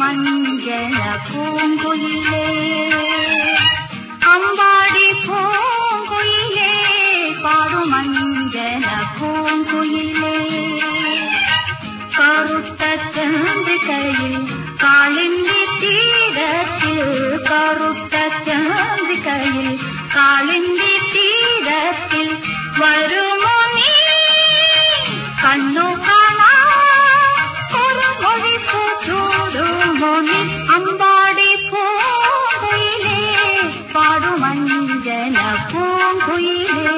പാടുമഞ്ജന പൂങ്കുയിലേ അമ്പാടി പൂങ്കുയിലേ പാടുമഞ്ജന പൂങ്കുയിലേ കറുത്ത ചന്ദ്രികയിൽ കാളിന്റെ തീരത്തിൽ കറുത്ത ചന്ദ്രികയിൽ കാളിന്റെ തീരത്തിൽ വരുമോ നീ കണ്ണു കാണാ ഒരു മൊഴി ചൂടുമോ നീ അമ്പാടി പൂങ്കുയിലേ പാടുമഞ്ജന പൂങ്കുയിലേ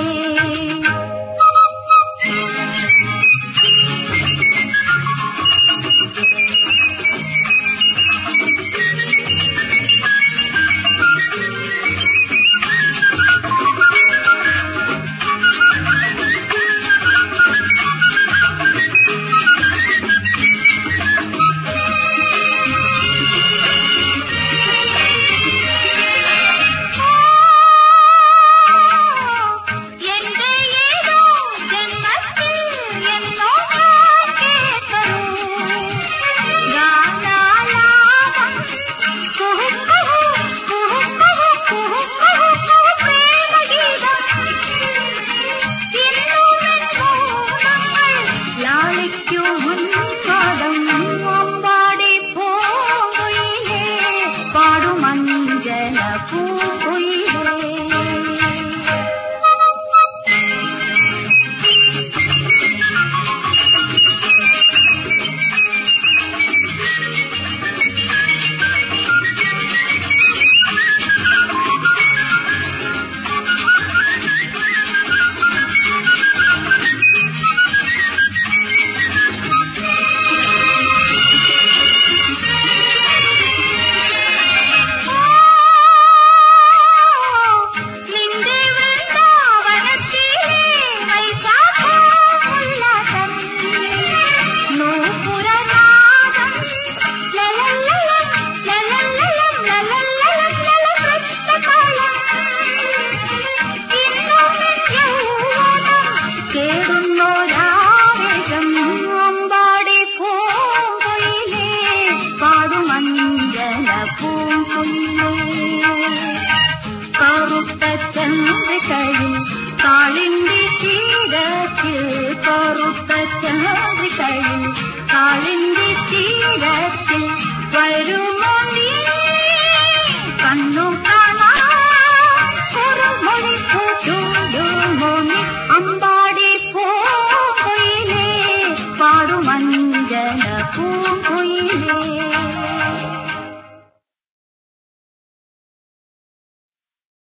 കറുത്ത ചന്ദ്രികയിൽ കാളിന്റെ തീരത്തിൽ കറുത്ത ചന്ദ്രികയിൽ കാളിന്റെ തീരത്തിൽ